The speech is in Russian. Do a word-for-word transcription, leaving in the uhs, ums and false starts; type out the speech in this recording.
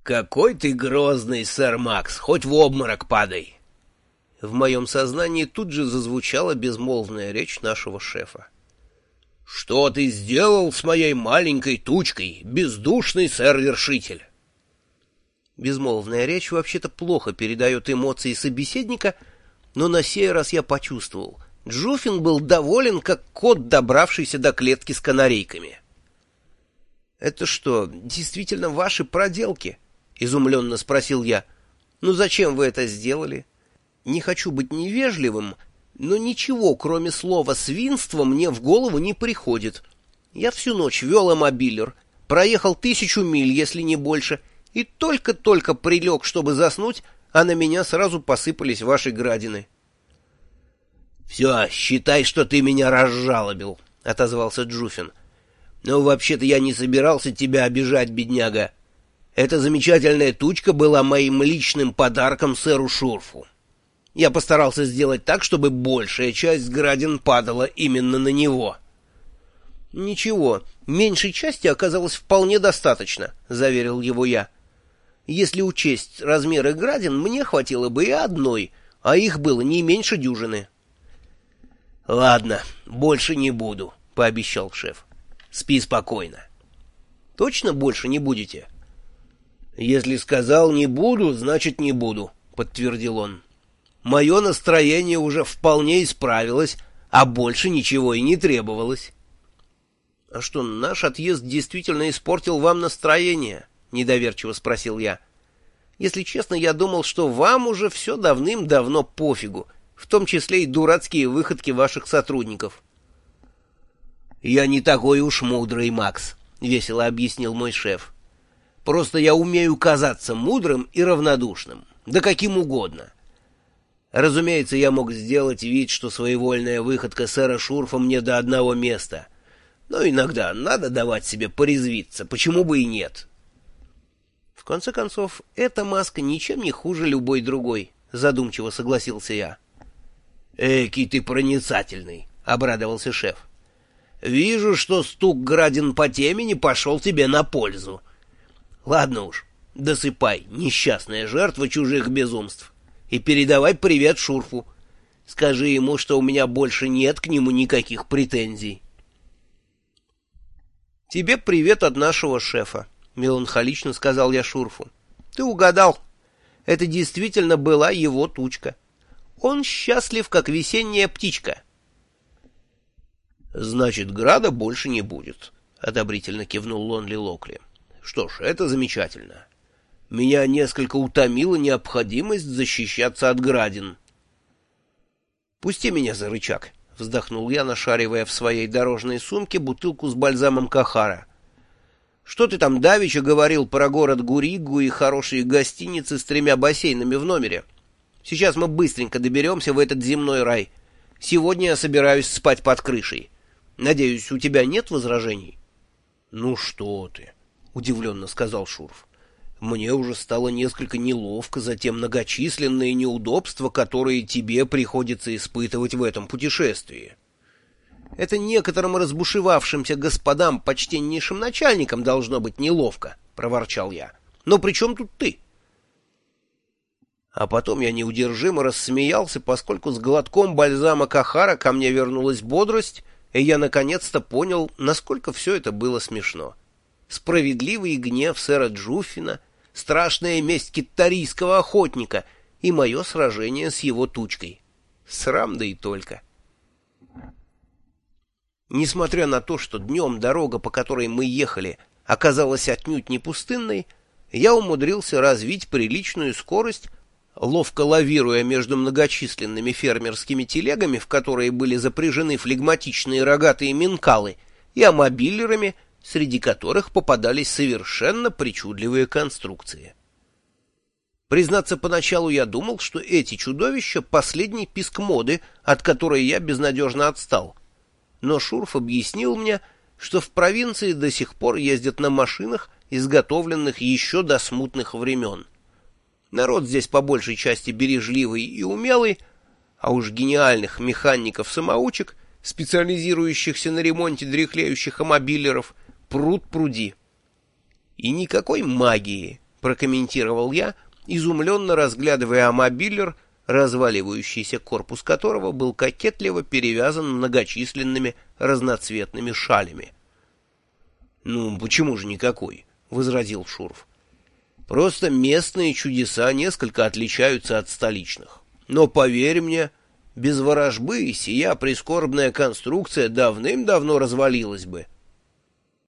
«Какой ты грозный, сэр Макс, хоть в обморок падай!» В моем сознании тут же зазвучала безмолвная речь нашего шефа. «Что ты сделал с моей маленькой тучкой, бездушный сэр-вершитель?» Безмолвная речь вообще-то плохо передает эмоции собеседника, но на сей раз я почувствовал. Джуфин был доволен, как кот, добравшийся до клетки с канарейками. «Это что, действительно ваши проделки?» — изумленно спросил я. «Ну зачем вы это сделали? Не хочу быть невежливым, но ничего, кроме слова «свинство», мне в голову не приходит. Я всю ночь вел амобилер, проехал тысячу миль, если не больше, и только-только прилег, чтобы заснуть, а на меня сразу посыпались ваши градины». «Все, считай, что ты меня разжалобил», — отозвался Джуфин. «Но вообще-то я не собирался тебя обижать, бедняга. Эта замечательная тучка была моим личным подарком сэру Шурфу. Я постарался сделать так, чтобы большая часть градин падала именно на него». «Ничего, меньшей части оказалось вполне достаточно», — заверил его я. «Если учесть размеры градин, мне хватило бы и одной, а их было не меньше дюжины». «Ладно, больше не буду», — пообещал шеф. «Спи спокойно». «Точно больше не будете?» «Если сказал не буду, значит не буду», — подтвердил он. «Мое настроение уже вполне исправилось, а больше ничего и не требовалось». «А что, наш отъезд действительно испортил вам настроение?» — недоверчиво спросил я. «Если честно, я думал, что вам уже все давным-давно пофигу, в том числе и дурацкие выходки ваших сотрудников». «Я не такой уж мудрый, Макс», — весело объяснил мой шеф. «Просто я умею казаться мудрым и равнодушным, да каким угодно. Разумеется, я мог сделать вид, что своевольная выходка сэра Шурфа мне до одного места, но иногда надо давать себе порезвиться, почему бы и нет». «В конце концов, эта маска ничем не хуже любой другой», — задумчиво согласился я. «Экий ты проницательный», — обрадовался шеф. «Вижу, что стук градин по темени пошел тебе на пользу. Ладно уж, досыпай, несчастная жертва чужих безумств, и передавай привет Шурфу. Скажи ему, что у меня больше нет к нему никаких претензий». «Тебе привет от нашего шефа», — меланхолично сказал я Шурфу. «Ты угадал. Это действительно была его тучка. Он счастлив, как весенняя птичка». «Значит, града больше не будет», — одобрительно кивнул Лонли Локли. «Что ж, это замечательно. Меня несколько утомила необходимость защищаться от градин». «Пусти меня за рычаг», — вздохнул я, нашаривая в своей дорожной сумке бутылку с бальзамом Кахара. «Что ты там давеча говорил про город Гуригу и хорошие гостиницы с тремя бассейнами в номере? Сейчас мы быстренько доберемся в этот земной рай. Сегодня я собираюсь спать под крышей. Надеюсь, у тебя нет возражений?» «Ну что ты», — удивленно сказал Шурф. «Мне уже стало несколько неловко за те многочисленные неудобства, которые тебе приходится испытывать в этом путешествии». «Это некоторым разбушевавшимся господам, почтеннейшим начальникам, должно быть неловко», — проворчал я. «Но при чем тут ты?» А потом я неудержимо рассмеялся, поскольку с глотком бальзама Кахара ко мне вернулась бодрость, и я наконец-то понял, насколько все это было смешно. Справедливый гнев сэра Джуффина, страшная месть киттарийского охотника и мое сражение с его тучкой. Срам да и только. Несмотря на то, что днем дорога, по которой мы ехали, оказалась отнюдь не пустынной, я умудрился развить приличную скорость, ловко лавируя между многочисленными фермерскими телегами, в которые были запряжены флегматичные рогатые минкалы, и амобилерами, среди которых попадались совершенно причудливые конструкции. Признаться, поначалу я думал, что эти чудовища — последний писк моды, от которой я безнадежно отстал. Но Шурф объяснил мне, что в провинции до сих пор ездят на машинах, изготовленных еще до смутных времен. Народ здесь по большей части бережливый и умелый, а уж гениальных механиков-самоучек, специализирующихся на ремонте дряхлеющих амобилеров, пруд пруди. И никакой магии, прокомментировал я, изумленно разглядывая амобилер, разваливающийся корпус которого был кокетливо перевязан многочисленными разноцветными шалями. «Ну, почему же никакой?» — возразил Шурф. «Просто местные чудеса несколько отличаются от столичных. Но, поверь мне, без ворожбы сия прискорбная конструкция давным-давно развалилась бы».